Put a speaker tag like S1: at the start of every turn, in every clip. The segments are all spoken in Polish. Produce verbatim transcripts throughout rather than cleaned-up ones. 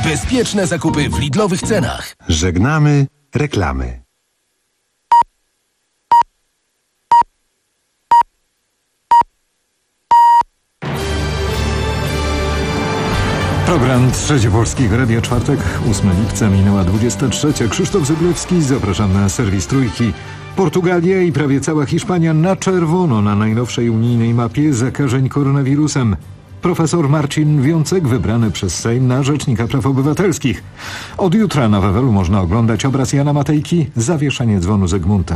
S1: Bezpieczne zakupy w Lidlowych cenach.
S2: Żegnamy reklamy.
S3: Program Trzeci Polskiego Radia, czwartek, ósmego lipca, minęła dwudziesta trzecia. Krzysztof Zyblewski, zapraszam na serwis Trójki. Portugalia i prawie cała Hiszpania na czerwono na najnowszej unijnej mapie zakażeń koronawirusem. Profesor Marcin Wiącek, wybrany przez Sejm na Rzecznika Praw Obywatelskich. Od jutra na Wawelu można oglądać obraz Jana Matejki, zawieszenie dzwonu Zygmunta.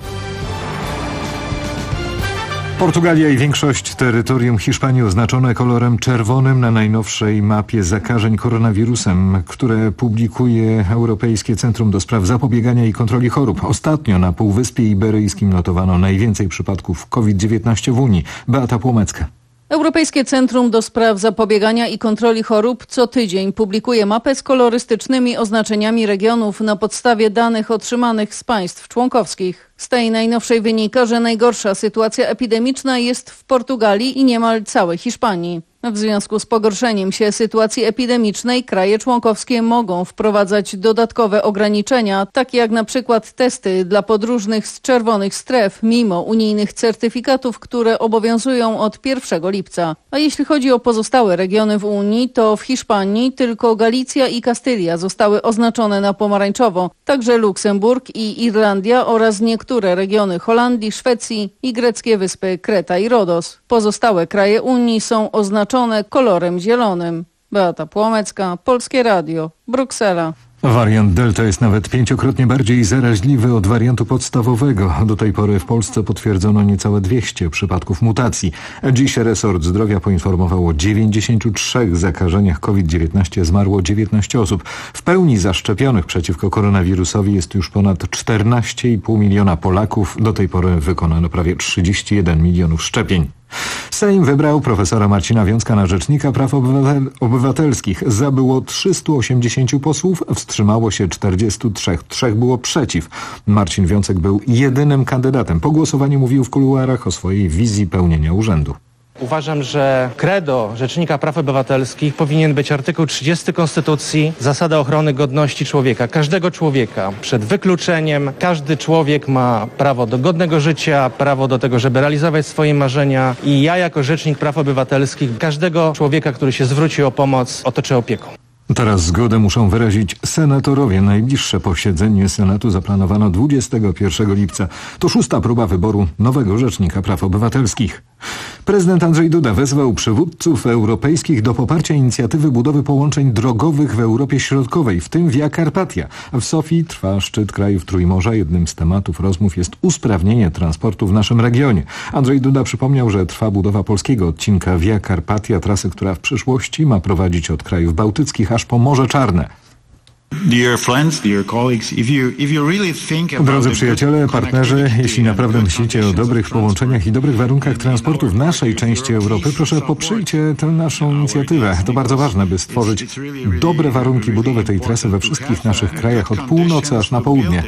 S3: Portugalia i większość terytorium Hiszpanii oznaczone kolorem czerwonym na najnowszej mapie zakażeń koronawirusem, które publikuje Europejskie Centrum do Spraw Zapobiegania i Kontroli Chorób. Ostatnio na Półwyspie Iberyjskim notowano najwięcej przypadków COVID dziewiętnaście w Unii. Beata Płomecka.
S4: Europejskie Centrum do Spraw Zapobiegania i Kontroli Chorób co tydzień publikuje mapę z kolorystycznymi oznaczeniami regionów na podstawie danych otrzymanych z państw członkowskich. Z tej najnowszej wynika, że najgorsza sytuacja epidemiczna jest w Portugalii i niemal całej Hiszpanii. W związku z pogorszeniem się sytuacji epidemicznej kraje członkowskie mogą wprowadzać dodatkowe ograniczenia, takie jak na przykład testy dla podróżnych z czerwonych stref, mimo unijnych certyfikatów, które obowiązują od pierwszego lipca. A jeśli chodzi o pozostałe regiony w Unii, to w Hiszpanii tylko Galicja i Kastylia zostały oznaczone na pomarańczowo, także Luksemburg i Irlandia oraz niektóre regiony Holandii, Szwecji i greckie wyspy Kreta i Rodos. Pozostałe kraje Unii są oznaczone kolorem zielonym. Beata Płomecka, Polskie Radio, Bruksela.
S3: Wariant Delta jest nawet pięciokrotnie bardziej zaraźliwy od wariantu podstawowego. Do tej pory w Polsce potwierdzono niecałe dwieście przypadków mutacji. Dziś resort zdrowia poinformował o dziewięćdziesięciu trzech zakażeniach COVID dziewiętnaście. Zmarło dziewiętnaście osób. W pełni zaszczepionych przeciwko koronawirusowi jest już ponad czternaście i pół miliona Polaków. Do tej pory wykonano prawie trzydzieści jeden milionów szczepień. Sejm wybrał profesora Marcina Wiącka na Rzecznika Praw Obywatel- Obywatelskich. Zabyło trzystu osiemdziesięciu posłów, wstrzymało się czterdziestu trzech. Trzech było przeciw. Marcin Wiącek był jedynym kandydatem. Po głosowaniu mówił w kuluarach o swojej wizji pełnienia urzędu.
S5: Uważam, że credo Rzecznika Praw Obywatelskich powinien być artykuł trzydziesty Konstytucji, zasada ochrony godności człowieka, każdego człowieka przed wykluczeniem. Każdy człowiek ma prawo do godnego życia, prawo do tego, żeby realizować swoje marzenia i ja jako Rzecznik Praw Obywatelskich każdego człowieka, który się zwróci o pomoc, otoczę opieką.
S3: Teraz zgodę muszą wyrazić senatorowie. Najbliższe posiedzenie Senatu zaplanowano dwudziestego pierwszego lipca. To szósta próba wyboru nowego Rzecznika Praw Obywatelskich. Prezydent Andrzej Duda wezwał przywódców europejskich do poparcia inicjatywy budowy połączeń drogowych w Europie Środkowej, w tym Via Carpatia. W Sofii trwa szczyt krajów Trójmorza. Jednym z tematów rozmów jest usprawnienie transportu w naszym regionie. Andrzej Duda przypomniał, że trwa budowa polskiego odcinka Via Carpatia, trasy, która w przyszłości ma prowadzić od krajów bałtyckich aż po Morze Czarne. Drodzy przyjaciele, partnerzy, jeśli naprawdę myślicie o dobrych połączeniach i dobrych warunkach transportu w naszej części Europy, proszę poprzyjcie tę naszą inicjatywę. To bardzo ważne, by stworzyć dobre warunki budowy tej trasy we wszystkich naszych krajach od północy aż na południe.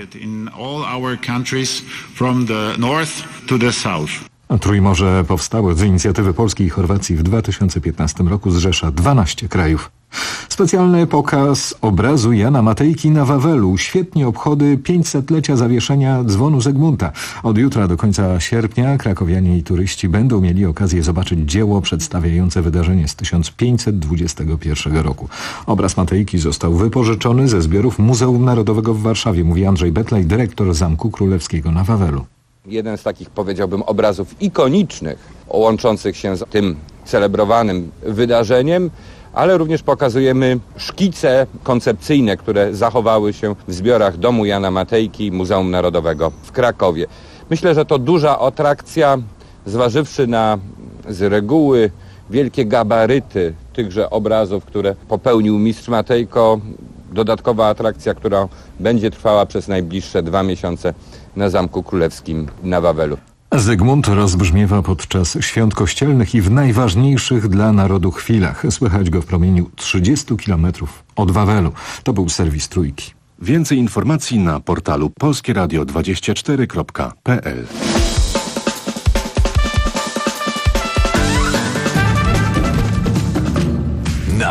S3: Trójmorze powstało z inicjatywy Polski i Chorwacji w dwa tysiące piętnastym roku, zrzesza dwanaście krajów. Specjalny pokaz obrazu Jana Matejki na Wawelu. Świetnie obchody pięćsetlecia zawieszenia dzwonu Zygmunta. Od jutra do końca sierpnia krakowianie i turyści będą mieli okazję zobaczyć dzieło przedstawiające wydarzenie z tysiąc pięćset dwudziestego pierwszego roku. Obraz Matejki został wypożyczony ze zbiorów Muzeum Narodowego w Warszawie, mówi Andrzej Betlej, dyrektor Zamku Królewskiego na Wawelu.
S6: Jeden z takich, powiedziałbym, obrazów ikonicznych, łączących się z tym celebrowanym wydarzeniem, ale również pokazujemy szkice koncepcyjne, które zachowały się w zbiorach Domu Jana Matejki Muzeum Narodowego w Krakowie. Myślę, że to duża atrakcja, zważywszy na z reguły wielkie gabaryty tychże obrazów, które popełnił mistrz Matejko. Dodatkowa atrakcja, która będzie trwała przez najbliższe dwa miesiące na Zamku Królewskim na Wawelu.
S3: Zygmunt rozbrzmiewa podczas świąt kościelnych i w najważniejszych dla narodu chwilach. Słychać go w promieniu trzydziestu kilometrów od Wawelu. To był serwis Trójki.
S2: Więcej informacji na portalu polskie radio dwadzieścia cztery kropka p l.
S1: Na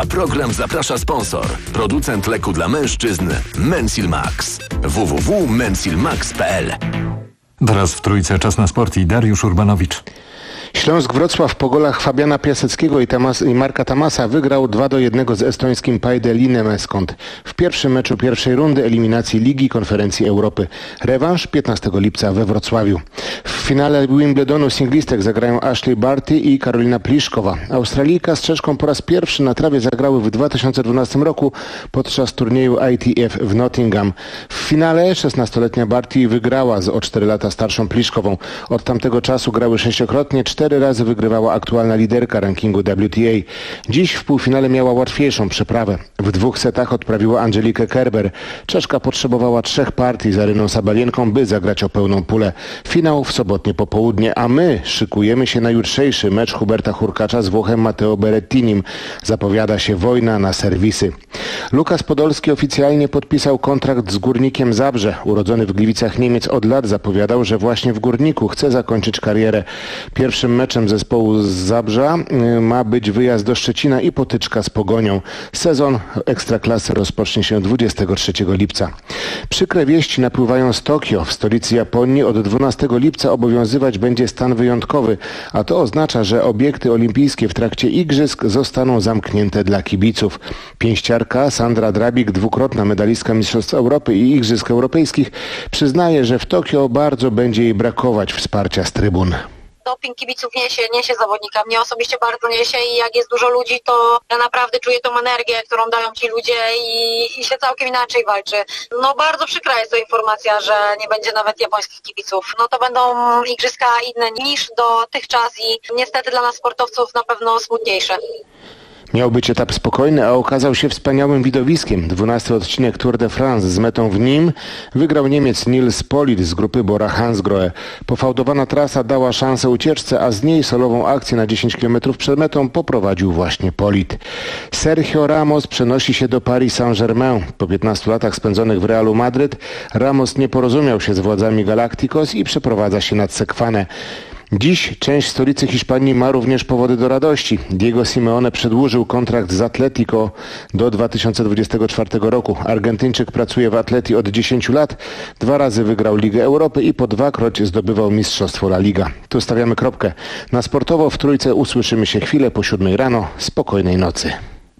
S1: Na program zaprasza sponsor. Producent leku dla mężczyzn Mensil Max. w w w kropka mensil max kropka p l.
S3: Teraz w Trójce czas na sport i Dariusz Urbanowicz.
S7: Śląsk Wrocław po golach Fabiana Piaseckiego i, Tamas, i Marka Tamasa wygrał dwa do jednego z estońskim Paide Linnemeskont w pierwszym meczu pierwszej rundy eliminacji Ligi Konferencji Europy. Rewanż piętnastego lipca we Wrocławiu. W finale Wimbledonu singlistek zagrają Ashley Barty i Karolina Pliszkowa. Australijka z Czeszką po raz pierwszy na trawie zagrały w dwa tysiące dwunastym roku podczas turnieju I T F w Nottingham. W finale szesnastoletnia Barty wygrała z o cztery lata starszą Pliszkową. Od tamtego czasu grały sześciokrotnie, cztery razy wygrywała aktualna liderka rankingu W T A. Dziś w półfinale miała łatwiejszą przeprawę. W dwóch setach odprawiła Angelikę Kerber. Czeszka potrzebowała trzech partii z Aryną Sabalienką, by zagrać o pełną pulę. Finał w sobotnie popołudnie, a my szykujemy się na jutrzejszy mecz Huberta Hurkacza z Włochem Matteo Berrettinim. Zapowiada się wojna na serwisy. Lukas Podolski oficjalnie podpisał kontrakt z Górnikiem Zabrze. Urodzony w Gliwicach Niemiec od lat zapowiadał, że właśnie w Górniku chce zakończyć karierę. Pierwszym meczem zespołu z Zabrza ma być wyjazd do Szczecina i potyczka z Pogonią. Sezon Ekstraklasy rozpocznie się dwudziestego trzeciego lipca. Przykre wieści napływają z Tokio. W stolicy Japonii od dwunastego lipca obowiązywać będzie stan wyjątkowy, a to oznacza, że obiekty olimpijskie w trakcie igrzysk zostaną zamknięte dla kibiców. Pięściarka Sandra Drabik, dwukrotna medalistka Mistrzostw Europy i Igrzysk Europejskich, przyznaje, że w Tokio bardzo będzie jej brakować wsparcia z trybun.
S8: Doping kibiców niesie, niesie zawodnika. Mnie osobiście bardzo niesie i jak jest dużo ludzi, to ja naprawdę czuję tą energię, którą dają ci ludzie i, i się całkiem inaczej walczy. No bardzo przykra jest to informacja, że nie będzie nawet japońskich kibiców. No to będą igrzyska inne niż dotychczas i niestety dla nas sportowców na pewno smutniejsze.
S7: Miał być etap spokojny, a okazał się wspaniałym widowiskiem. Dwunasty odcinek Tour de France z metą w Nim wygrał Niemiec Nils Politt z grupy Bora Hansgrohe. Pofałdowana trasa dała szansę ucieczce, a z niej solową akcję na dziesięć kilometrów przed metą poprowadził właśnie Politt. Sergio Ramos przenosi się do Paris Saint-Germain. Po piętnastu latach spędzonych w Realu Madryt Ramos nie porozumiał się z władzami Galacticos i przeprowadza się nad Sekwanę. Dziś część stolicy Hiszpanii ma również powody do radości. Diego Simeone przedłużył kontrakt z Atletico do dwa tysiące dwudziestego czwartego roku. Argentyńczyk pracuje w Atleti od dziesięciu lat. Dwa razy wygrał Ligę Europy i po dwakroć zdobywał mistrzostwo La Liga. Tu stawiamy kropkę. Na sportowo w Trójce usłyszymy się chwilę po siódmej rano. Spokojnej nocy.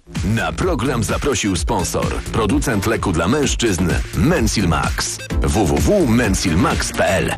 S1: Na program zaprosił sponsor. Producent leku dla mężczyzn Mensil Max. w w w kropka mensil max kropka p l.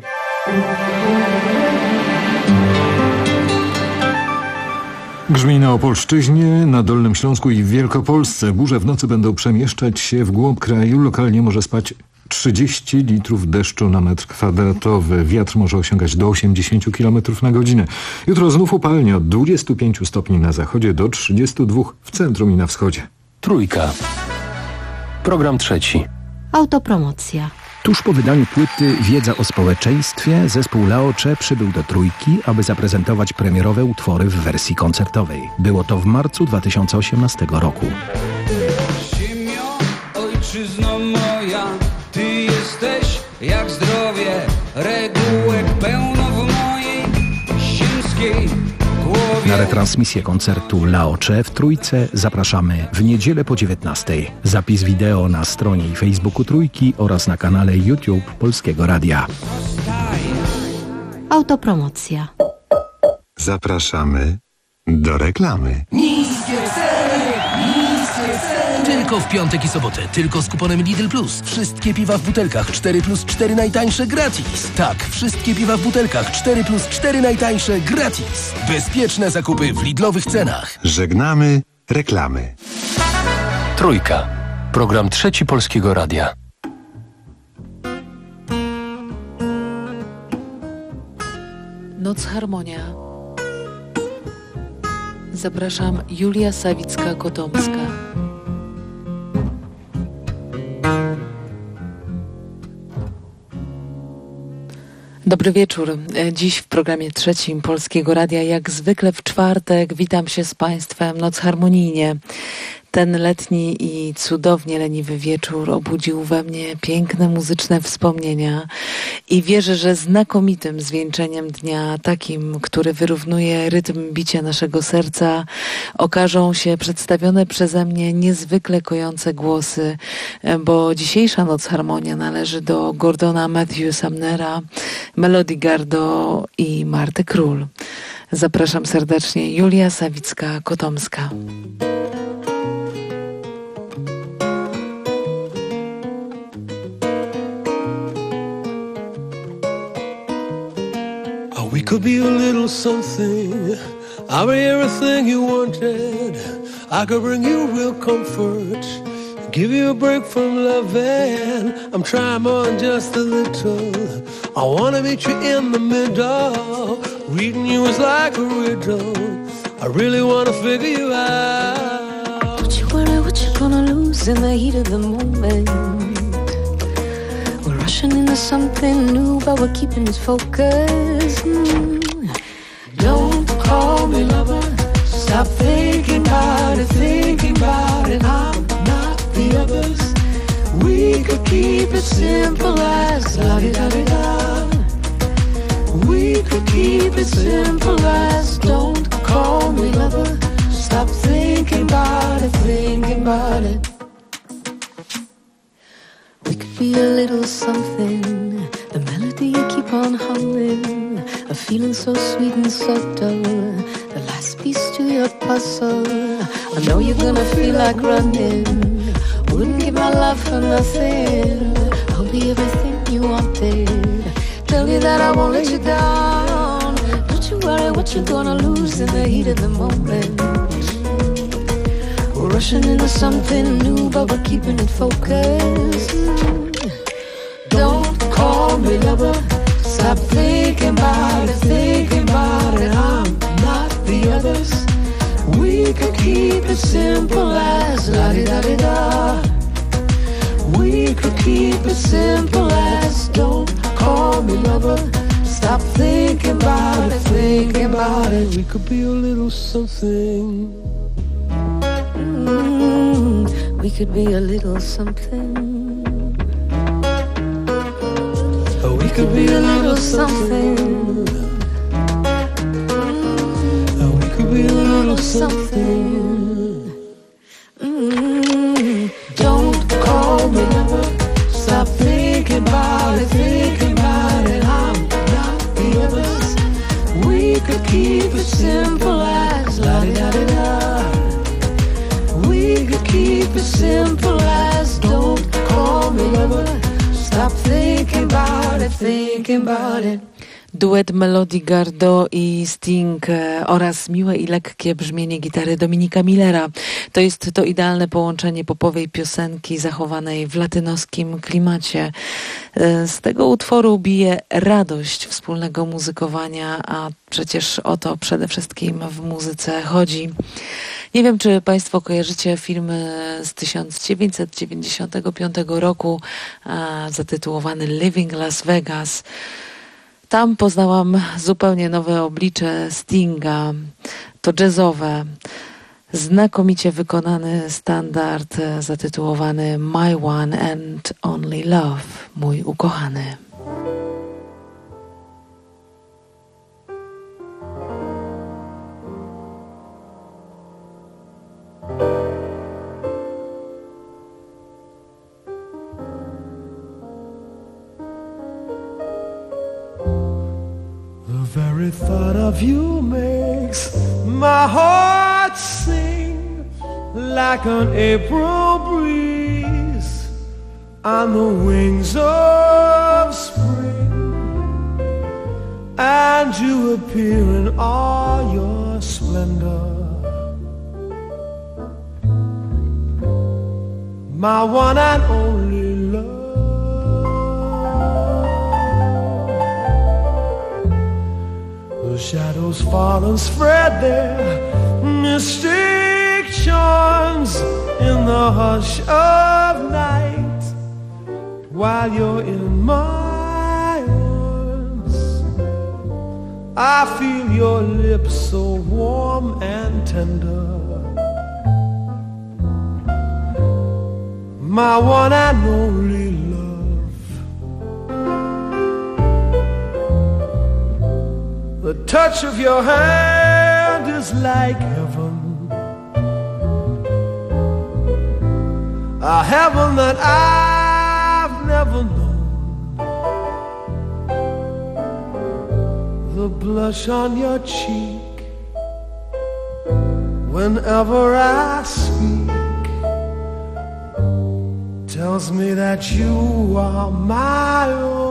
S3: Grzmi na Opolszczyźnie, na Dolnym Śląsku i w Wielkopolsce. Burze w nocy będą przemieszczać się w głąb kraju. Lokalnie może spać trzydzieści litrów deszczu na metr kwadratowy. Wiatr może osiągać do osiemdziesięciu kilometrów na godzinę. Jutro znów upalnie od dwudziestu pięciu stopni na zachodzie do trzydziestu dwóch w centrum i na wschodzie.
S1: Trójka. Program trzeci.
S9: Autopromocja.
S10: Tuż po wydaniu płyty Wiedza o społeczeństwie zespół Laocze przybył do Trójki, aby zaprezentować premierowe utwory w wersji koncertowej. Było to w marcu dwa tysiące osiemnastego roku.
S11: Ziemio, ojczyzno moja, ty jesteś jak zdrowie, regułek pełno w mojej ziemskiej głowie.
S10: Na retransmisję koncertu Laocze w Trójce zapraszamy w niedzielę po dziewiętnastej. Zapis wideo na stronie i Facebooku Trójki oraz na kanale YouTube Polskiego Radia.
S9: Autopromocja.
S2: Zapraszamy do reklamy.
S1: Niskie ceny! Niskie ceny! Tylko w piątek i sobotę. Tylko z kuponem Lidl Plus. Wszystkie piwa w butelkach cztery plus cztery najtańsze gratis. Tak, wszystkie piwa w butelkach cztery plus cztery najtańsze gratis. Bezpieczne zakupy w Lidlowych cenach.
S2: Żegnamy reklamy.
S1: Trójka. Program trzeci Polskiego Radia.
S12: Noc Harmonia. Zapraszam, Julia Sawicka-Kotomska. Dobry wieczór. Dziś w programie trzecim Polskiego Radia, jak zwykle w czwartek, witam się z Państwem Noc Harmonijnie. Ten letni i cudownie leniwy wieczór obudził we mnie piękne muzyczne wspomnienia i wierzę, że znakomitym zwieńczeniem dnia, takim, który wyrównuje rytm bicia naszego serca, okażą się przedstawione przeze mnie niezwykle kojące głosy, bo dzisiejsza Noc Harmonia należy do Gordona Matthew Sumnera, Melody Gardot i Marty Król. Zapraszam serdecznie, Julia Sawicka-Kotomska.
S13: We could be a little something, I'm everything you wanted. I could bring you real comfort, give you a break from loving. I'm trying more than just a little. I wanna meet you in the middle. Reading you is like a riddle. I really wanna figure you out.
S14: Don't you worry what you're gonna lose in the heat of the moment. We're rushing into something new, but we're keeping it focused. Mm. Don't call me lover. Stop thinking about it, thinking about it. I'm not the others. We could keep it simple as la-di-da-di-da. We could keep it simple as don't call me lover. Stop thinking about it, thinking about it. We could be a little something, the melody you keep on humming, a feeling so sweet and subtle, the last piece to your puzzle. I know you're gonna feel like running, wouldn't give my love for nothing. I'll be everything you wanted, tell you that I won't let you down. Don't you worry what you're gonna lose in the heat of the moment. We're rushing into something new, but we're keeping it focused. Don't call me lover. Stop thinking about it, thinking about it. I'm not the others. We could keep it simple as la-di-da-di-da. We could keep it simple as don't call me lover. Stop thinking about it, thinking about it.
S13: We could be a little something.
S14: Mm, we could be a little something.
S13: We could be a little something. We could be a little something.
S14: Mm, don't call me lover. Stop thinking about it, thinking about it. I'm not the others. We could keep it simple as la-di-da-di-da. We could keep it simple as don't call me lover. Stop thinking about it, thinking about it.
S12: Duet Melody Gardot i Sting oraz miłe i lekkie brzmienie gitary Dominika Millera. To jest to idealne połączenie popowej piosenki zachowanej w latynoskim klimacie. Z tego utworu bije radość wspólnego muzykowania, a przecież o to przede wszystkim w muzyce chodzi. Nie wiem, czy Państwo kojarzycie filmy z tysiąc dziewięćset dziewięćdziesiątego piątego roku a, zatytułowany Living Las Vegas. Tam poznałam zupełnie nowe oblicze Stinga. To jazzowe, znakomicie wykonany standard zatytułowany My One and Only Love, mój ukochany.
S13: The very thought of you makes my heart sing like an April breeze on the wings of spring, and you appear in all your splendor. My one and only love. The shadows fall and spread their mystic charms in the hush of night, while you're in my arms. I feel your lips so warm and tender. my one and only love. The touch of your hand is like heaven, a heaven that I've never known. The blush on your cheek whenever I speak tells me that you are my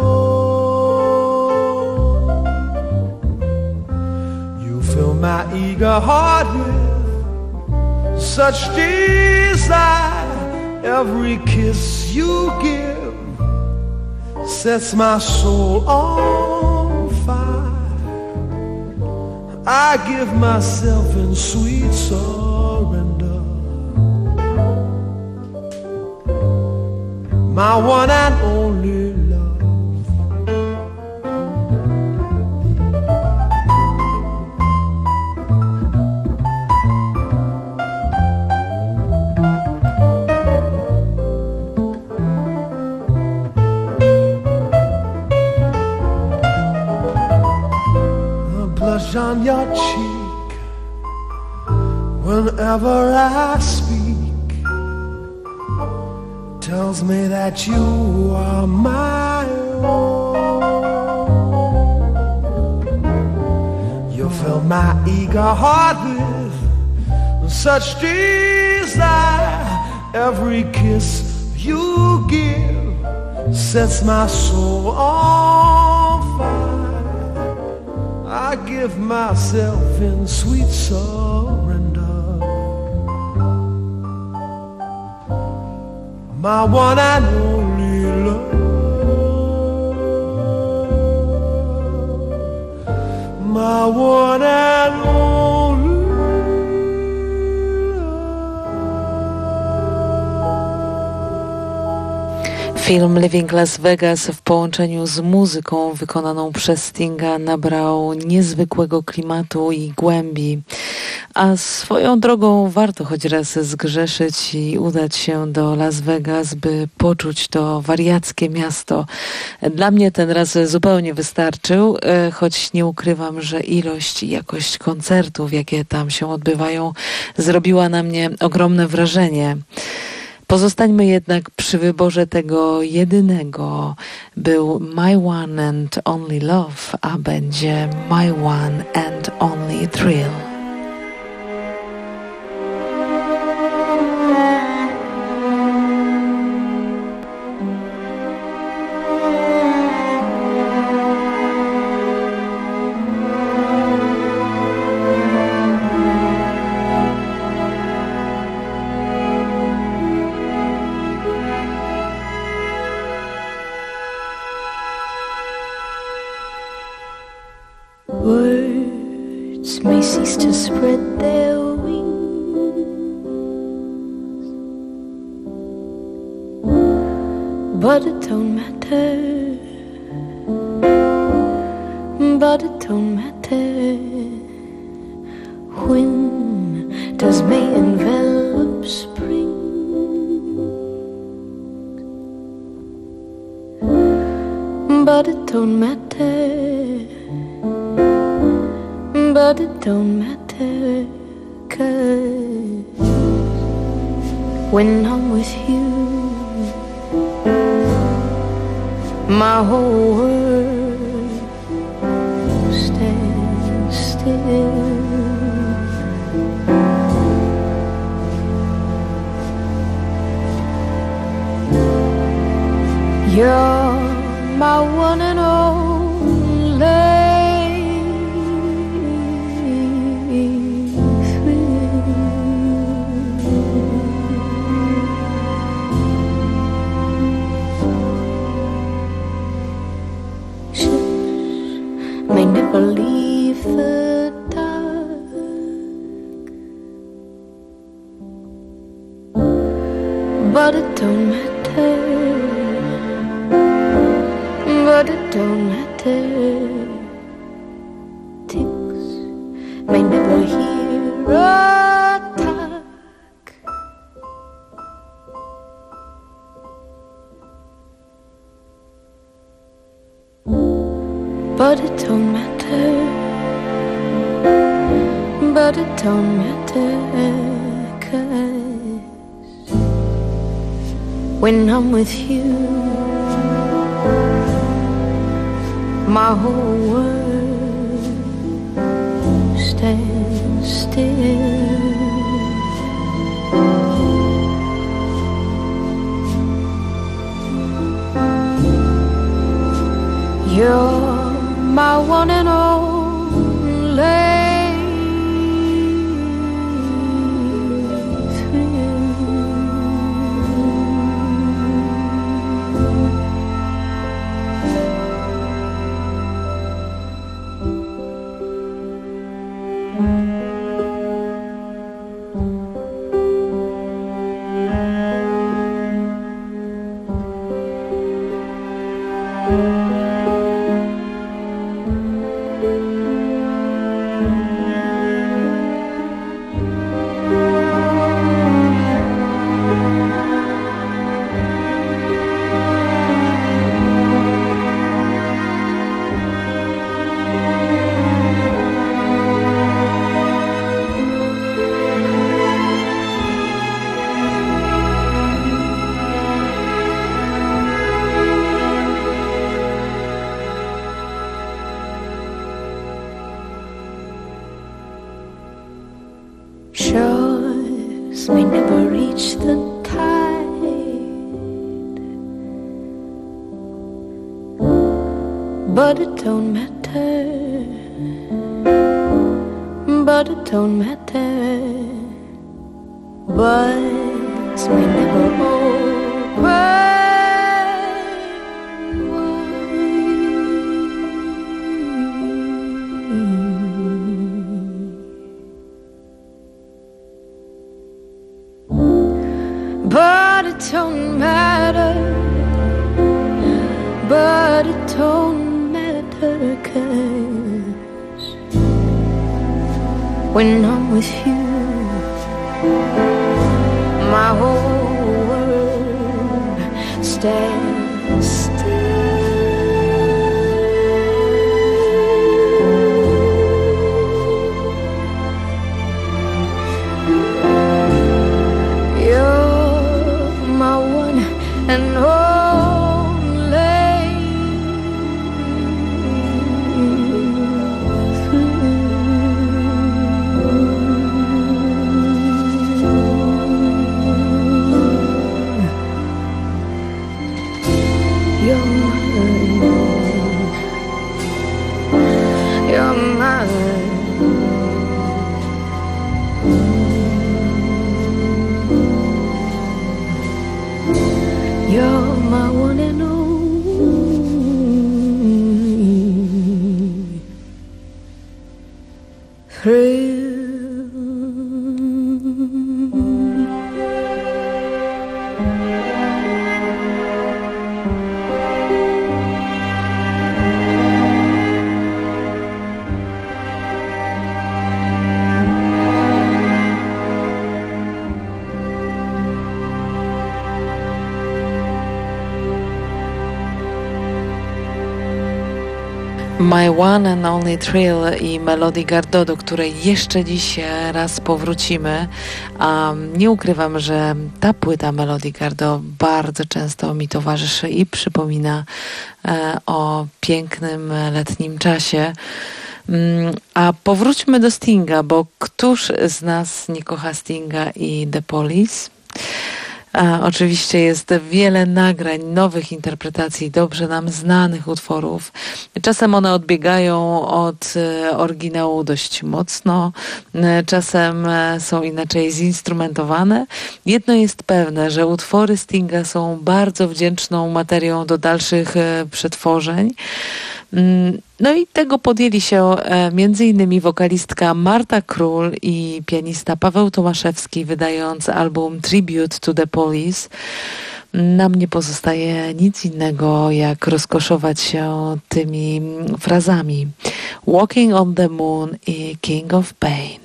S13: own. You fill my eager heart with such desire. Every kiss you give sets my soul on fire. I give myself in sweet surrender, my one and only love. The blush on your cheek whenever I speak tells me that you are my own. You fill my eager heart with such desire. Every kiss you give sets my soul on fire. I give myself in sweet surrender, my one and only love, my one and only.
S12: Film Living Las Vegas w połączeniu z muzyką wykonaną przez Stinga nabrał niezwykłego klimatu i głębi. A swoją drogą warto choć raz zgrzeszyć i udać się do Las Vegas, by poczuć to wariackie miasto. Dla mnie ten raz zupełnie wystarczył, choć nie ukrywam, że ilość i jakość koncertów, jakie tam się odbywają, zrobiła na mnie ogromne wrażenie. Pozostańmy jednak przy wyborze tego jedynego. Był My One and Only Love, a będzie My One and Only Thrill.
S14: Words may cease to spread their wings, but it don't matter, but it don't matter. When does May envelop spring? But it don't matter, but it don't matter, 'cause when I'm with you, my whole world stands still. You're my one and only may never leave the dark, but it don't matter, but it don't matter. Ticks may never hear a talk, but it don't matter, but it don't matter, 'cause when I'm with you, my whole world stands still. You're my one and only thrill. Shores may never reach the tide, but it don't matter, but it don't matter. Words may never open but it don't matter, but it don't matter, 'cause when I'm with you, my whole world stands still. And only you're mine, you're mine. You're my one and only thrill.
S12: My One and Only Thrill i Melody Gardot, do której jeszcze dziś raz powrócimy. Um, nie ukrywam, że ta płyta Melody Gardot bardzo często mi towarzyszy i przypomina e, o pięknym letnim czasie. Um, a powróćmy do Stinga, bo któż z nas nie kocha Stinga i The Police? A, oczywiście jest wiele nagrań, nowych interpretacji dobrze nam znanych utworów. Czasem one odbiegają od e, oryginału dość mocno, e, czasem e, są inaczej zinstrumentowane. Jedno jest pewne, że utwory Stinga są bardzo wdzięczną materią do dalszych e, przetworzeń. No i tego podjęli się e, między innymi wokalistka Marta Król i pianista Paweł Tomaszewski, wydając album Tribute to the Police. Nam nie pozostaje nic innego, jak rozkoszować się tymi frazami Walking on the Moon i King of Pain.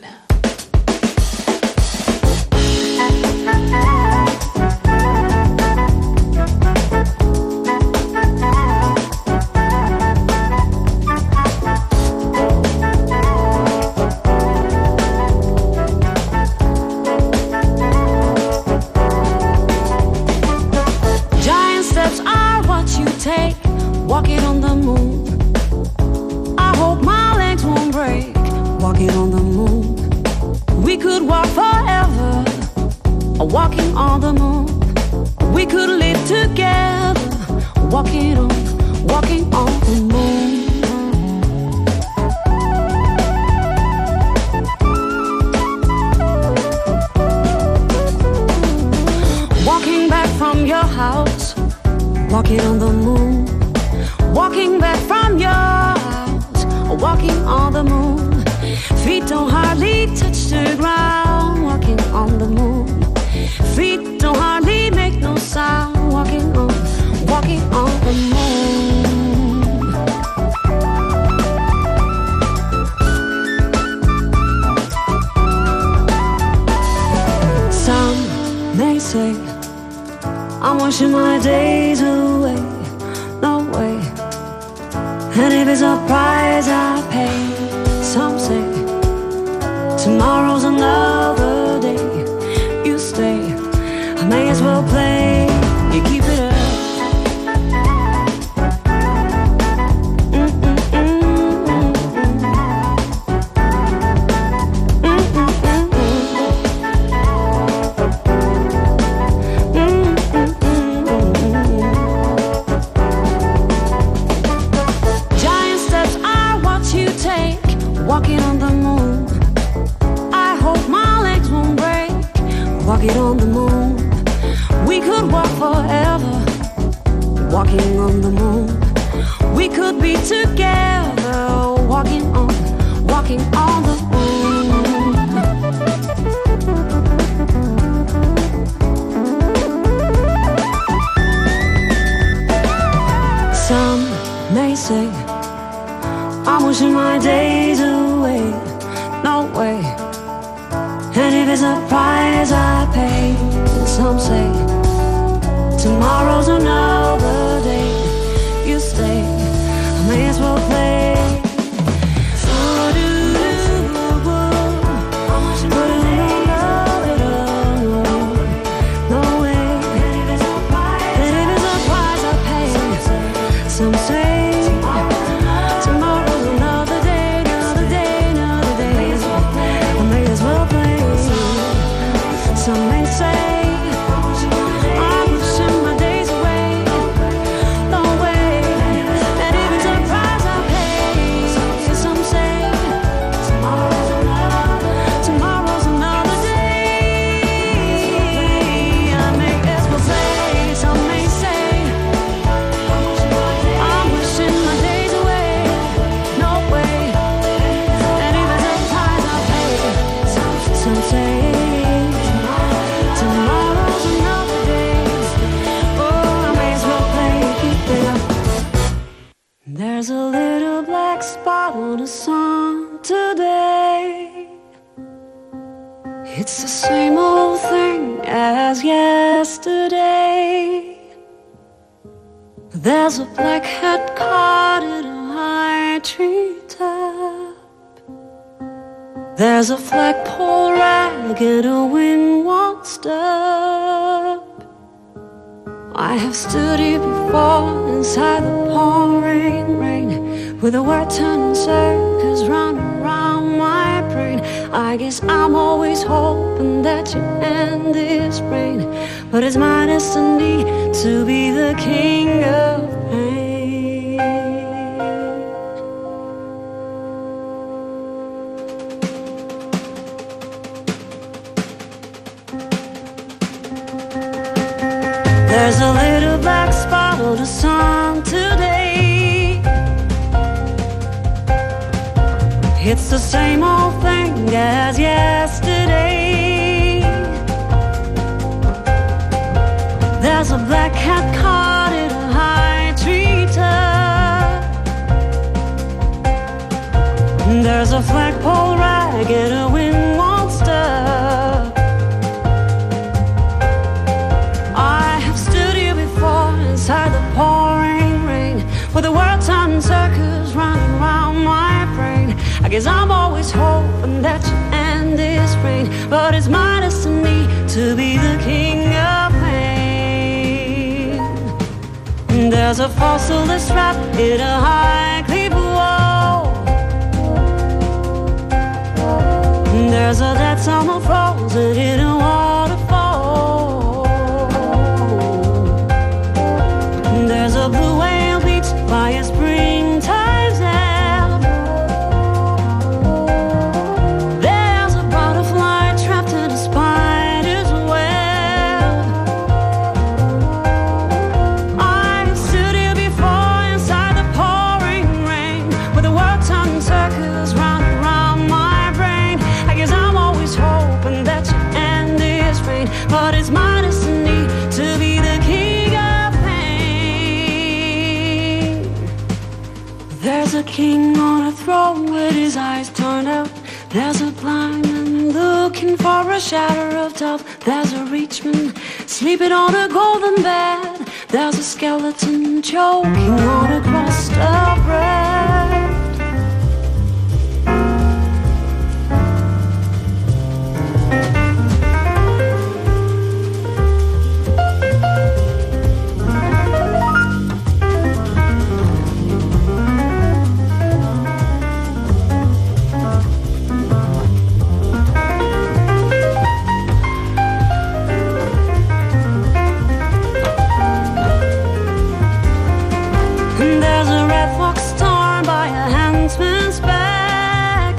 S14: walking on, walking on the moon. Walking back from your house, walking on the moon. Walking back from your house, walking on the moon. Feet don't hardly touch the ground, walking on the moon. Feet don't hardly make no sound, walking on, walking on the moon. Some may say I'm wishing my days away, no way. And if it's a price I pay, some say tomorrow's another day. You stay, I may as well play. You keep it up. Walking on the moon, I hope my legs won't break. Walking on the moon, we could walk forever. Walking on the moon, we could be together. Walking on, walking on the moon. Some may say I'm wishing my days away, no way. And if it's a price I pay, and some say tomorrow's another day. You stay, I may as well play. No way. And if it's a price I pay, some say some may say I'm wishing my days away, no way. And if it's a price I pay, some say tomorrow's another, tomorrow's another day. I may as well say, some may say I'm wishing my days away, no way. And if it's a price I pay, some say there's a little black spot on the sun today. It's the same old thing as yesterday. There's a black hat caught in a high tree top. There's a flagpole rag and a wind won't stop. I have stood here before inside the pouring rain, with the world turning circles round and round my brain. I guess I'm always hoping that you end this rain, but it's my destiny to be the king of pain. There's a little black spot on the sun today. It's the same old thing as yesterday. There's a black cat caught in a high tree top. There's a flagpole rag and a wind won't stop. Inside the pouring rain, with the world turning circles running round my brain. I guess I'm always hoping that you end this rain, but it's my destiny to be the king of pain. There's a fossil that's wrapped in a high cliff wall. There's a dead summer frozen in a waterfall. There's a blue a king on a throne with his eyes turned out. There's a blind man looking for a shadow of doubt. There's a rich man sleeping on a golden bed. There's a skeleton choking on a crust of bread. There's a red fox torn by a huntsman's back.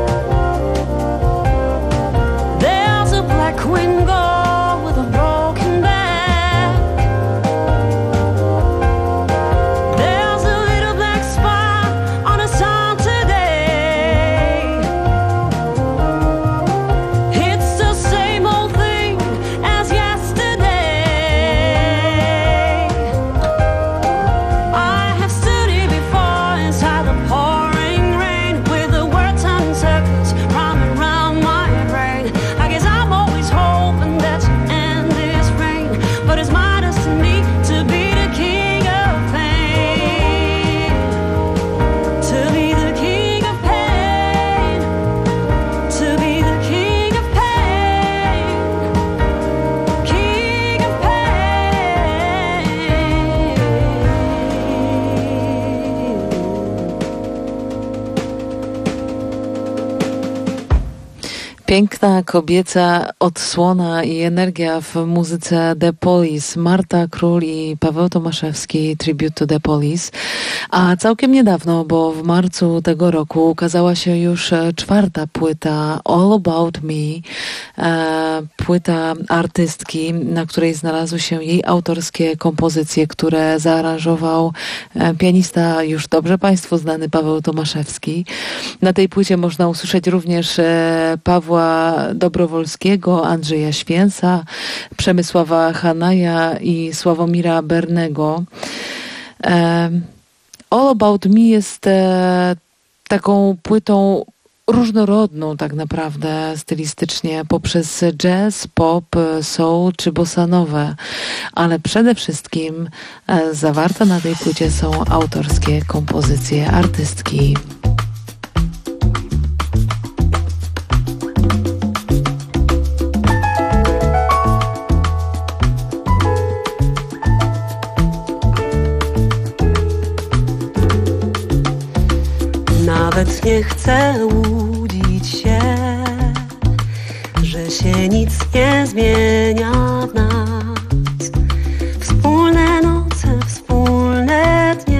S14: There's a black queen gull with a broken back. There's a little black spot on a sun today. It's the same old thing as yesterday.
S12: Piękna kobieca odsłona i energia w muzyce The Police. Marta Król i Paweł Tomaszewski, Tribute to The Police. A całkiem niedawno, bo w marcu tego roku ukazała się już czwarta płyta All About Me. E, płyta artystki, na której znalazły się jej autorskie kompozycje, które zaaranżował pianista już dobrze Państwu znany Paweł Tomaszewski. Na tej płycie można usłyszeć również e, Pawła Dobrowolskiego, Andrzeja Święca, Przemysława Hanaja i Sławomira Bernego. E, All About Me jest e, taką płytą różnorodną tak naprawdę stylistycznie poprzez jazz, pop, soul czy bossanowe, ale przede wszystkim e, zawarte na tej płycie są autorskie kompozycje artystki.
S15: Nawet nie chcę łudzić się, że się nic nie zmienia w nas. Wspólne noce, wspólne dnie,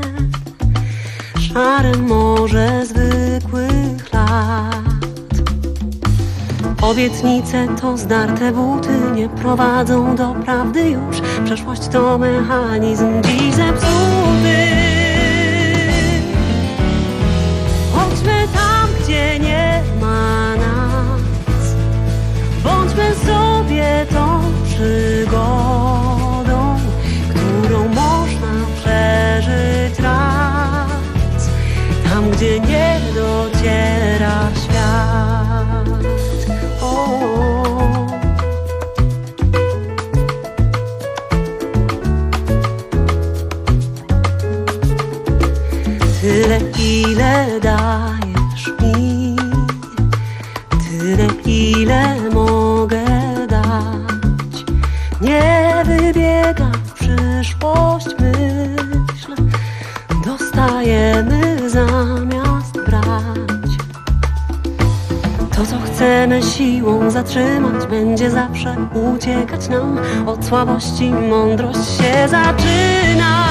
S15: szare morze zwykłych lat. Obietnice to zdarte buty, nie prowadzą do prawdy już. Przeszłość to mechanizm dziś zepsuty. Chodźmy tam, gdzie nie ma nas. Bądźmy sobie tą przygodą, którą można przeżyć raz. Tam, gdzie nie dociera świat. O. Tyle, ile dajesz mi, tyle, ile mogę dać. Nie wybiegam w przyszłość myśl, dostajemy zamiast brać. To, co chcemy siłą zatrzymać, będzie zawsze uciekać nam. Od słabości mądrość się zaczyna.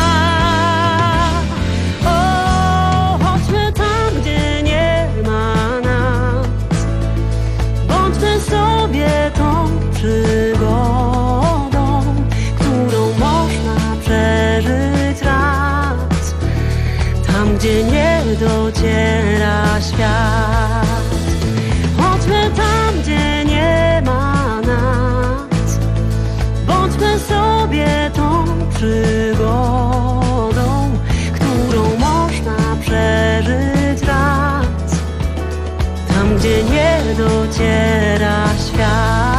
S15: Przygodą, którą można przeżyć raz. Tam, gdzie nie dociera świat. Chodźmy tam, gdzie nie ma nas. Bądźmy sobie tą przygodą, którą można przeżyć. dociera świat.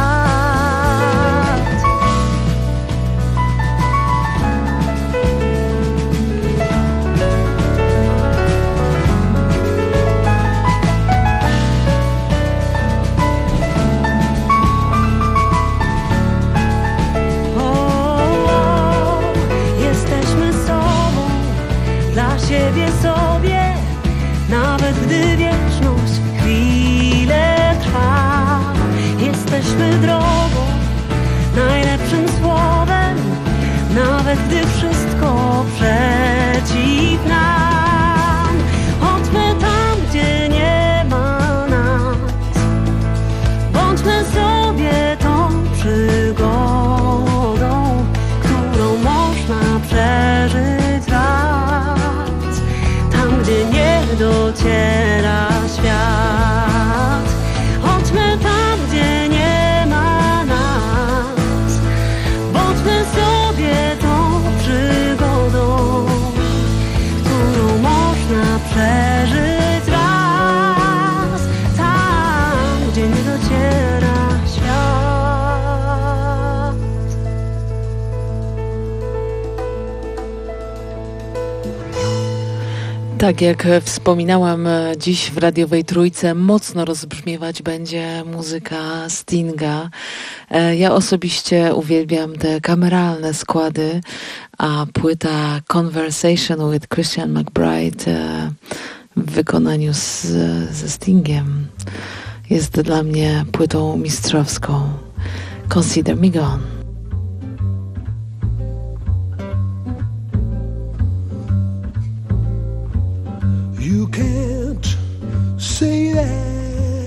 S15: Siebie sobie, nawet gdy wieczność chwilę trwa. Jesteśmy drogą, najlepszym słowem, nawet gdy wszystko przeciw nam. Chodźmy tam, gdzie nie ma nas, bądźmy sobie tą przygodą, którą można przeżyć raz, tam, gdzie nie dociera świat. Chodźmy tam, gdzie nie ma nas, bądźmy sobie tą przygodą, którą można przeżyć raz, tam, gdzie nie dociera świat.
S12: Tak jak wspominałam, dziś w radiowej Trójce mocno rozbrzmiewać będzie muzyka Stinga. Ja osobiście uwielbiam te kameralne składy, a płyta Conversation with Christian McBride w wykonaniu z, ze Stingiem jest dla mnie płytą mistrzowską. Consider Me Gone.
S13: You can't say that.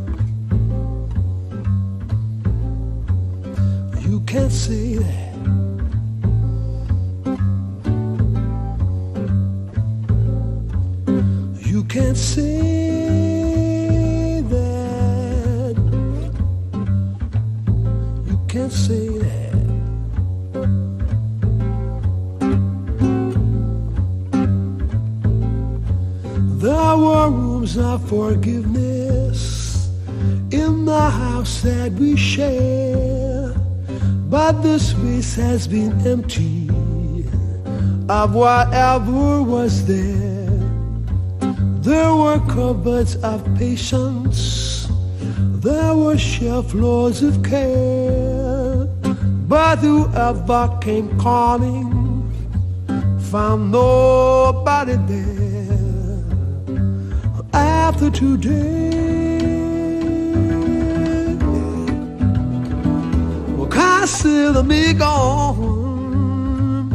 S13: You can't say that. You can't say that. You can't say that. There were rooms of forgiveness in the house that we share, but the space has been empty of whatever was there. There were cupboards of patience, there were shelf loads of care, but whoever came calling found nobody there. After today, well, consider me gone.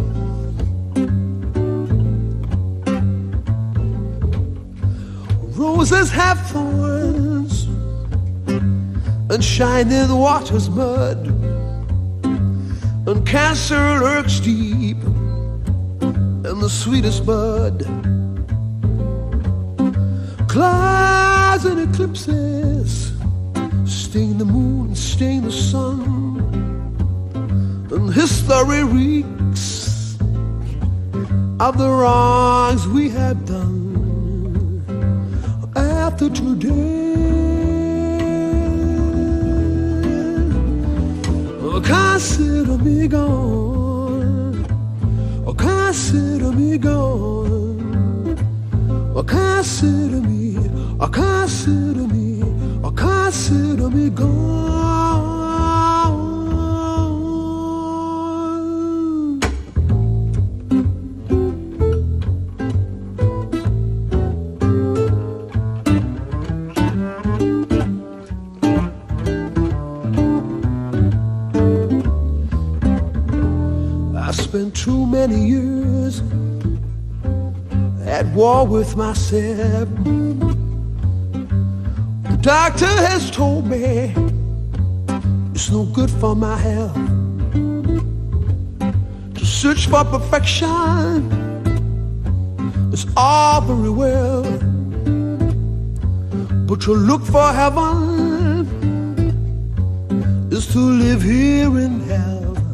S13: Roses have thorns and shining water's mud, and cancer lurks deep in the sweetest bud. Clouds and eclipses stain the moon, stain the sun, and history reeks of the wrongs we have done. After today, oh, consider me gone. Oh, consider me gone. Oh, consider me, oh, consider me, oh, consider me gone. I spent too many years at war with myself. The doctor has told me it's no good for my health to search for perfection. It's all very well, but to look for heaven is to live here in hell.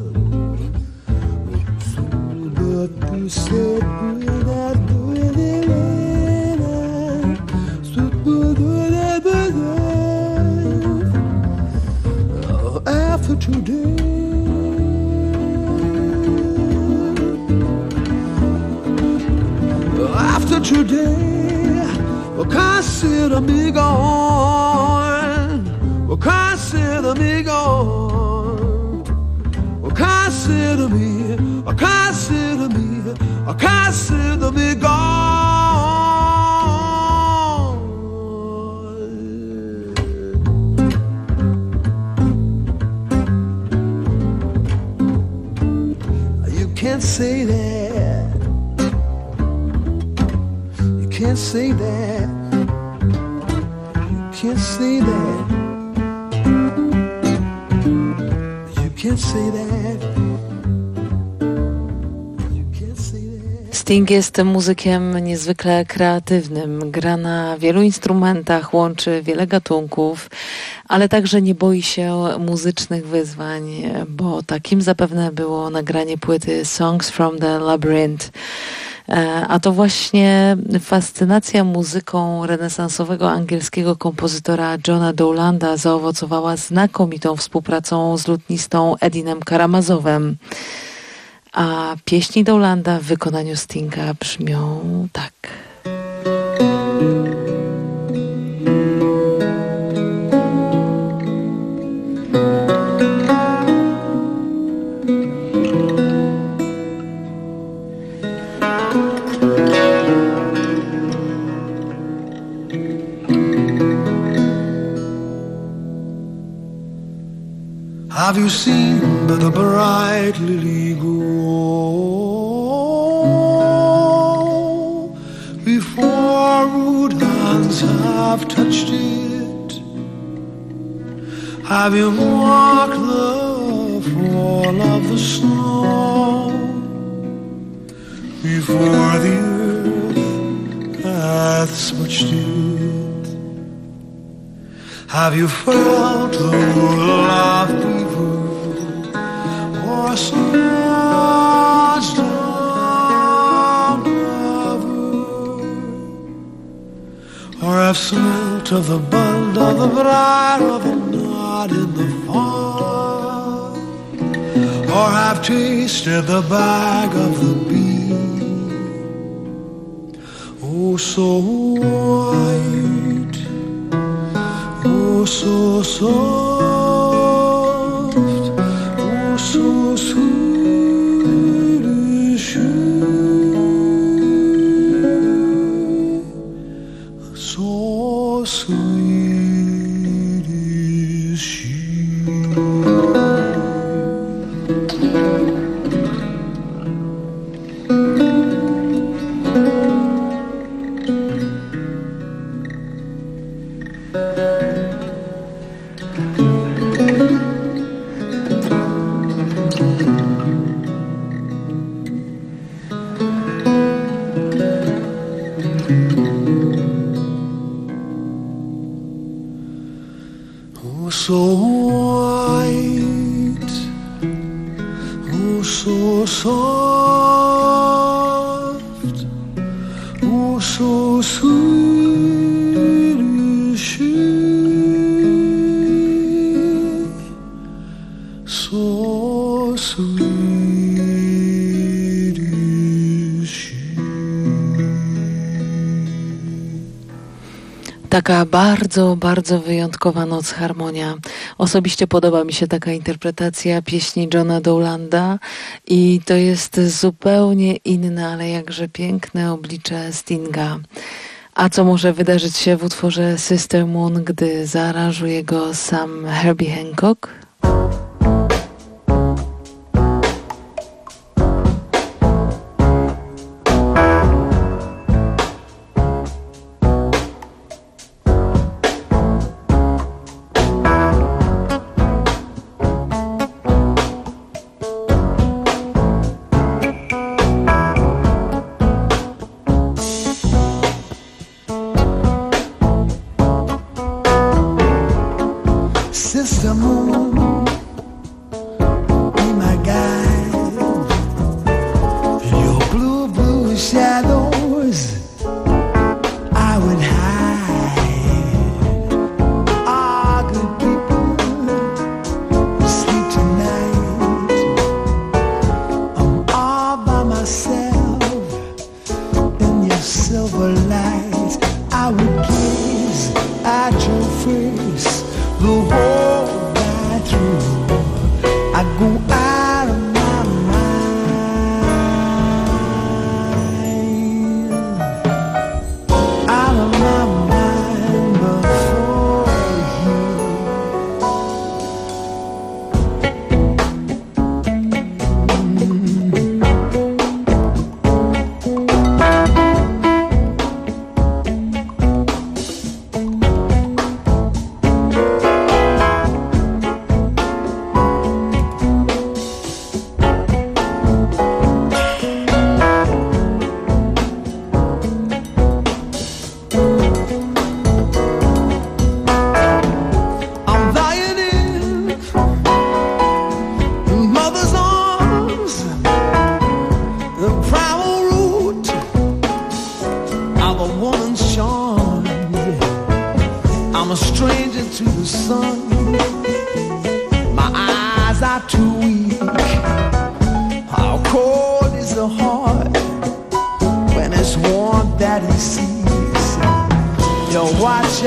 S13: But you said without doing it, winter day, well, consider me gone. Well, consider me gone. Well, consider me, oh, consider me, oh, consider me gone. You can't say that. You can't say that. You can't say that. You can't say that.
S12: Sting jest muzykiem niezwykle kreatywnym, gra na wielu instrumentach, łączy wiele gatunków, ale także nie boi się muzycznych wyzwań, bo takim zapewne było nagranie płyty Songs from the Labyrinth. A to właśnie fascynacja muzyką renesansowego angielskiego kompozytora Johna Dowlanda zaowocowała znakomitą współpracą z lutnistą Edinem Karamazowem. A pieśni Dowlanda w wykonaniu Stinga brzmią tak.
S13: Have you seen the bright lily grow before rude hands have touched it? Have you marked the fall of the snow before the earth hath smudged it? Have you felt the rule of beaver or smudged down lover, or have smelt of the bud of the briar of the knot in the fall, or have tasted the bag of the bee? Oh, so white, oh, so soft, oh, so sweet is she, so sweet is she. So white, oh so soft, oh so sweet is she, so sweet is she.
S12: Taka bardzo, bardzo wyjątkowa noc, harmonia. Osobiście podoba mi się taka interpretacja pieśni Johna Dowlanda i to jest zupełnie inne, ale jakże piękne oblicze Stinga. A co może wydarzyć się w utworze Sister Moon, gdy zaaranżuje go sam Herbie Hancock?
S13: Sister Moon,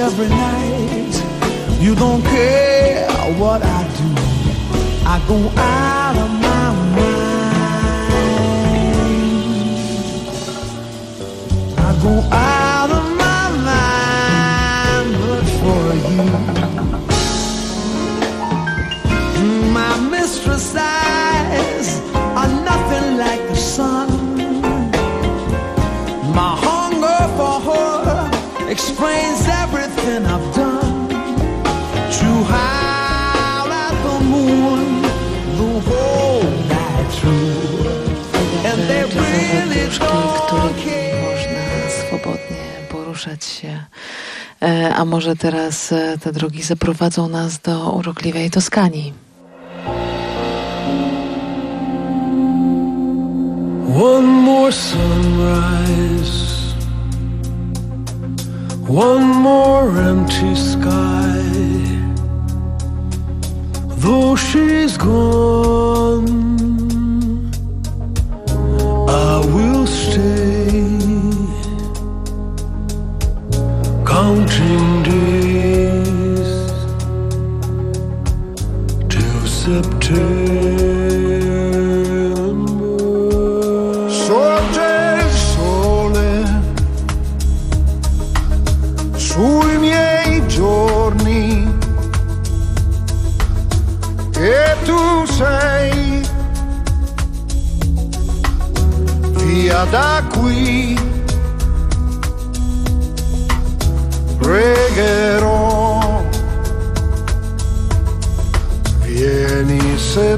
S16: every night. You don't care what I do. I go out of my mind. I go out of my mind, but for you. My mistress eyes are nothing like the sun. My hunger for her explains everything I've done. To howl at the moon the whole night through. And they really don't care.
S12: Można swobodnie poruszać się. A może teraz te drogi zaprowadzą nas do urokliwej Toskanii.
S13: One more sunrise, one more empty sky. Though she's gone, I will stay, counting days till September.
S16: Sui miei giorni e tu sei via da qui, pregherò, vieni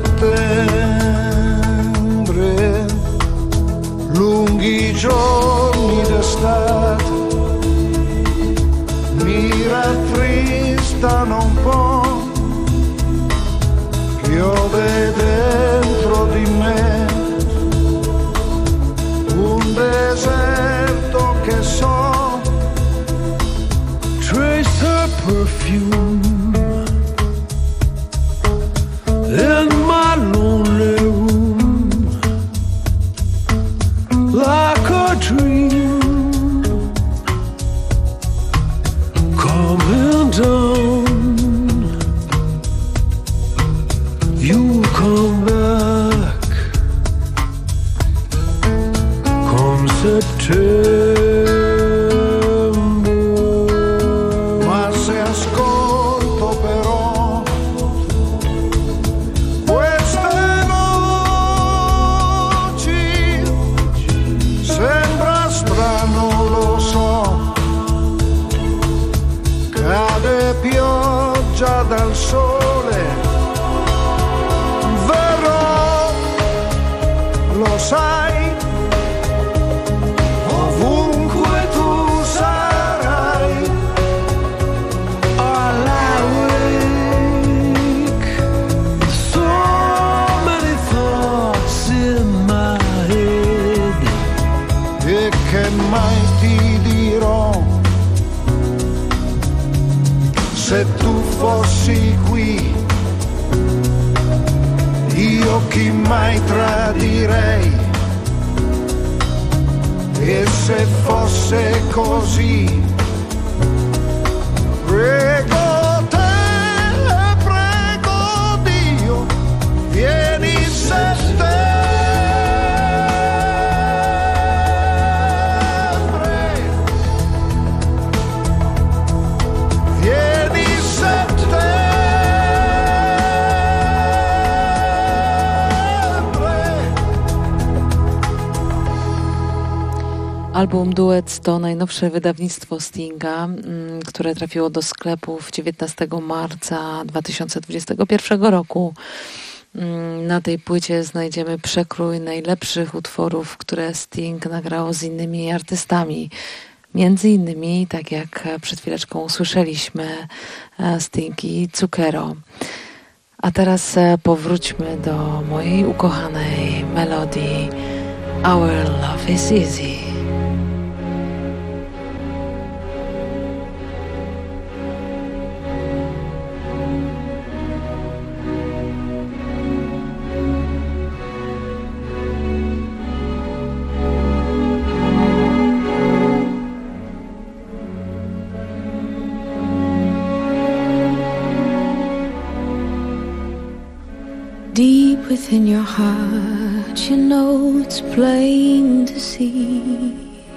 S16: settembre, lunghi giorni d'estate mi rattristano un po', piove dentro di me, un deserto che so,
S13: trace her perfume in my lonely room, like a dream. Coming down, you come back, come September.
S16: Ma se ascolto però queste voci, sembra strano, lo so. Cade pioggia dal sole, verrò, lo sai, ovunque tu sarai.
S13: All I wake, so many thoughts in my head,
S16: e che mai ti dirò. Se tu fossi qui, io chi mai tradirei? E se fosse così, prego te, prego Dio, vieni settembre.
S12: Album Duets to najnowsze wydawnictwo Stinga, które trafiło do sklepów dziewiętnastego marca dwa tysiące dwudziestego pierwszego roku. Na tej płycie znajdziemy przekrój najlepszych utworów, które Sting nagrał z innymi artystami. Między innymi, tak jak przed chwileczką usłyszeliśmy, Sting i Zucchero. A teraz powróćmy do mojej ukochanej melodii Our Love is Easy.
S14: within your heart, you know it's plain to see.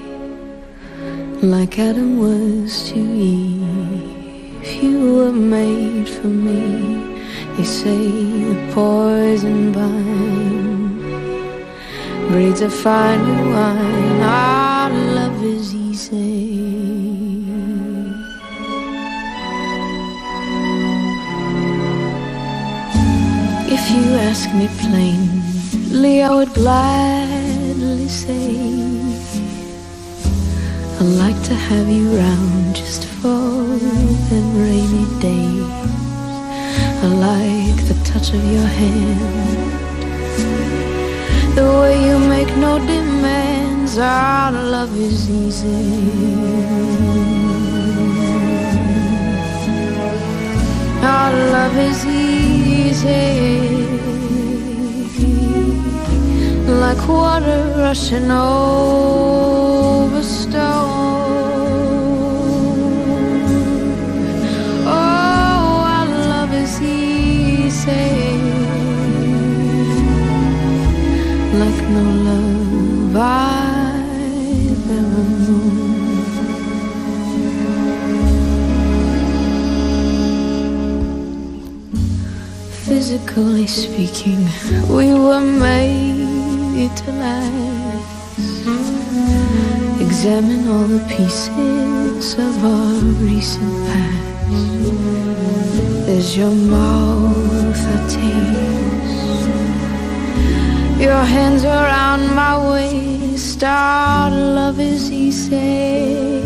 S14: Like Adam was to Eve, you were made for me. They say the poison vine breeds a finer wine. Our love is easy. If you ask me plainly, I would gladly say I'd like to have you round just for them rainy days. I like the touch of your hand, the way you make no demands. Our love is easy. Our love is easy, like water rushing over stone. Oh, our love is easy, like no love I've ever known. Physically speaking, we were made to last. Examine all the pieces of our recent past. There's your mouth I taste, your hands around my waist. Our love is easy.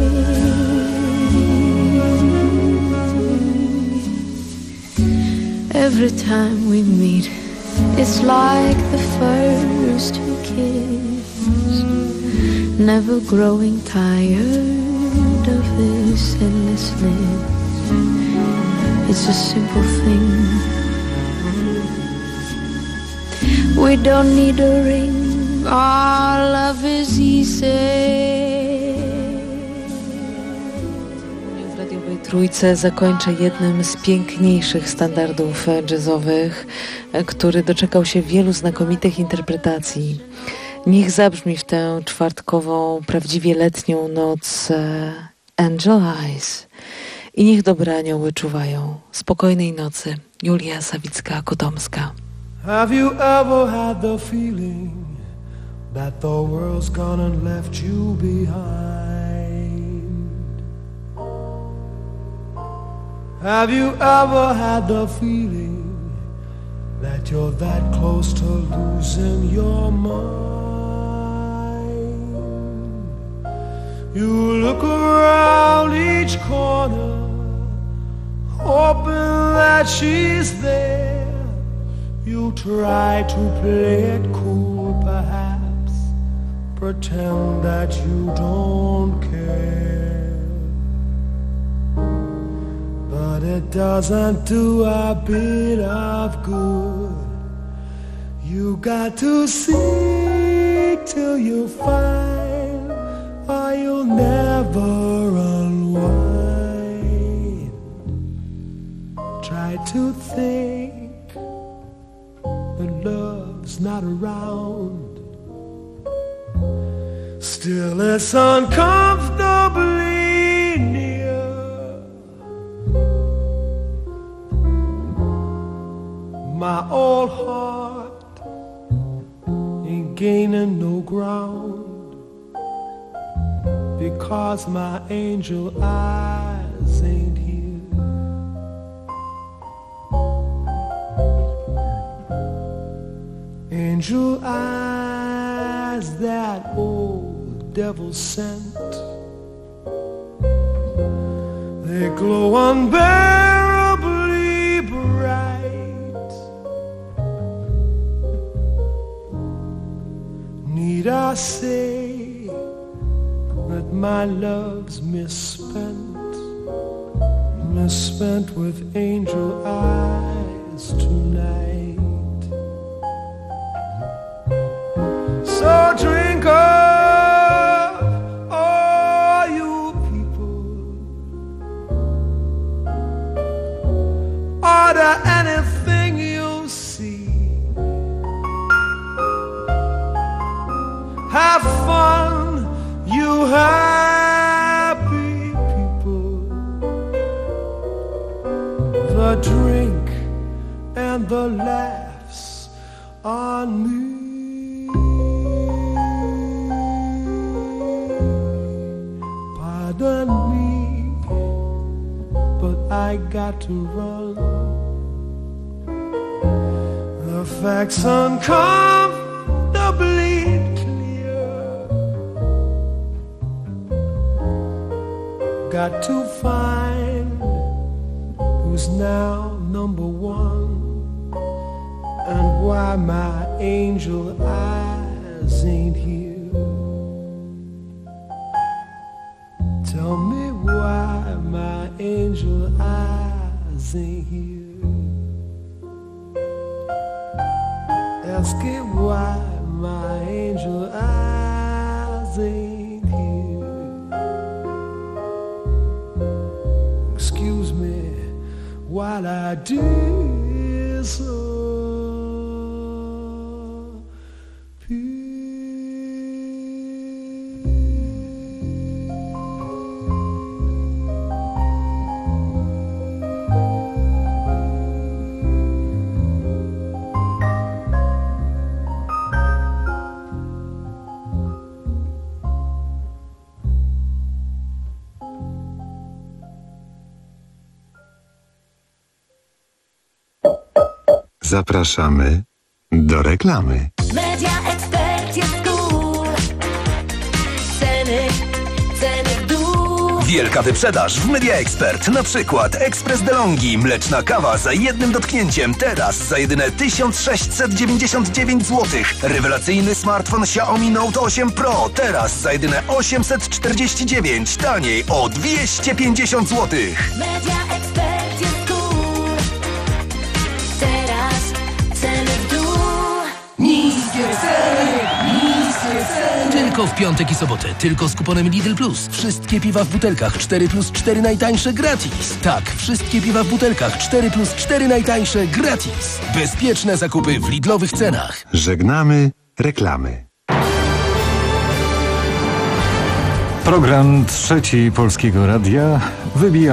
S14: Every time we meet, it's like the first we kiss. Never growing tired of this endlessness. It's a simple thing. We don't need a ring. Our love is easy.
S12: Trójce zakończę jednym z piękniejszych standardów jazzowych, który doczekał się wielu znakomitych interpretacji. Niech zabrzmi w tę czwartkową, prawdziwie letnią noc Angel Eyes i niech dobre anioły czuwają. Spokojnej nocy. Julia Sawicka-Kotomska.
S13: Have you ever had the feeling that the world's gone and left you behind? Have you ever had the feeling that you're that close to losing your mind? You look around each corner, hoping that she's there. You try to play it cool, perhaps, pretend that you don't care. But it doesn't do a bit of good. You got to seek till you find, or you'll never unwind. Try to think that love's not around. Still it's uncomfortably near. My old heart ain't gaining no ground, because my angel eyes ain't here. Angel eyes that old devil sent, they glow unbearably bright. Need I say that my love's misspent, misspent with angel eyes tonight? So drink up, all you people, order anything you see.
S16: have fun, you happy people. The drink and the laughs on me. Pardon me, but I got to run. The facts uncomfortably clear. Got to find who's now number one, and why my angel eyes ain't here. Tell me why my angel eyes ain't here. Ask it why my angel eyes ain't here. Excuse me while I do so.
S2: Zapraszamy do reklamy.
S14: Media Expert jest cool. Ceny, ceny w dół.
S1: Wielka wyprzedaż w Media Expert. Na przykład ekspres DeLonghi, mleczna kawa za jednym dotknięciem. Teraz za jedyne tysiąc sześćset dziewięćdziesiąt dziewięć złotych. Rewelacyjny smartfon Xiaomi Note osiem Pro. Teraz za jedyne osiemset czterdzieści dziewięć. Taniej o dwieście pięćdziesiąt złotych.
S14: Media Expert jest cool. Teraz ceny w dół.
S1: Niskie ceny, niskie ceny. Tylko w piątek i sobotę, tylko z kuponem Lidl Plus. Wszystkie piwa w butelkach cztery plus cztery najtańsze gratis. Tak, wszystkie piwa w butelkach cztery plus cztery najtańsze gratis. Bezpieczne zakupy w Lidlowych cenach.
S2: Żegnamy reklamy.
S3: Program Trzeci Polskiego Radia wybija